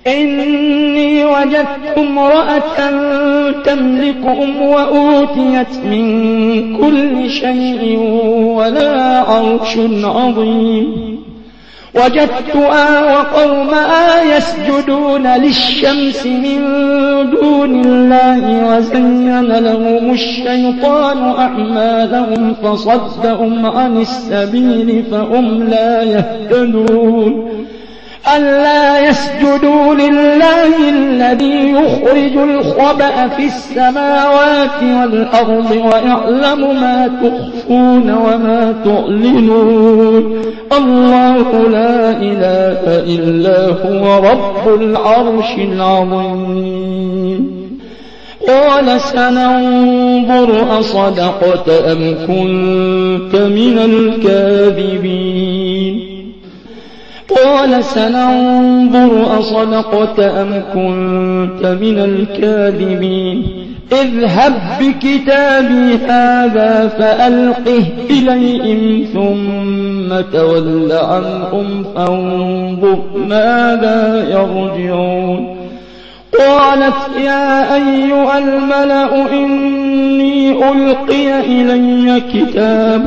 إني وجدت امرأة تملكهم وأوتيت من كل شيء ولها عرش عظيم وجدتها وقومها يسجدون للشمس من دون الله وزين لهم الشيطان أعمالهم فصدهم عن السبيل فهم لا يهتدون ألا يسجدوا لله الذي يخرج الخبأ في السماوات والأرض ويعلم ما تخفون وما تعلنون الله لا إله إلا هو رب العرش العظيم قال سننظر أصدقت أم كنت من الكاذبين قال سننظر أصدقت أم كنت من الكاذبين اذهب بكتابي هذا فألقه إليهم ثم تول عنهم فانظر ماذا يرجعون قالت يا أيها الملأ إني ألقي إلي كتاب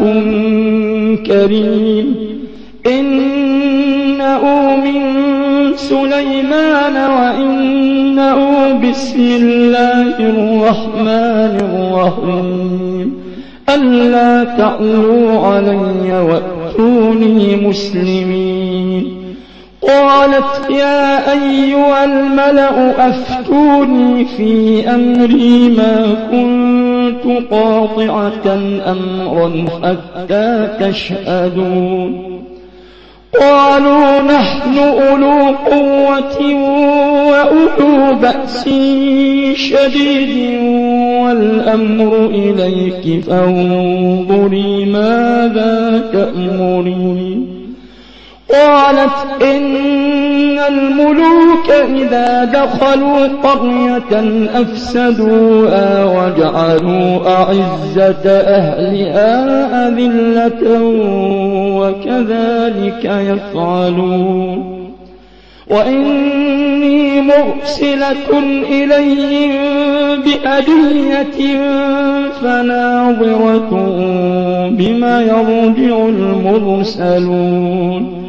كريم إنه من سليمان وإنه بسم الله الرحمن الرحيم ألا تعلوا علي وأتوني مسلمين قالت يا أيها الملأ أفتوني في أمري ما كنت قاطعة أمرا حتى تشهدون قالوا نحن أولو قوة وأولو بأس شديد والأمر إليك فانظري ماذا تأمرين قالت إن الملوك إذا دخلوا قرية أفسدوها وجعلوا أعزة أهلها أذلة وكذلك يفعلون وإني مرسلة إليهم بهدية فناظرة بما يرجع المرسلون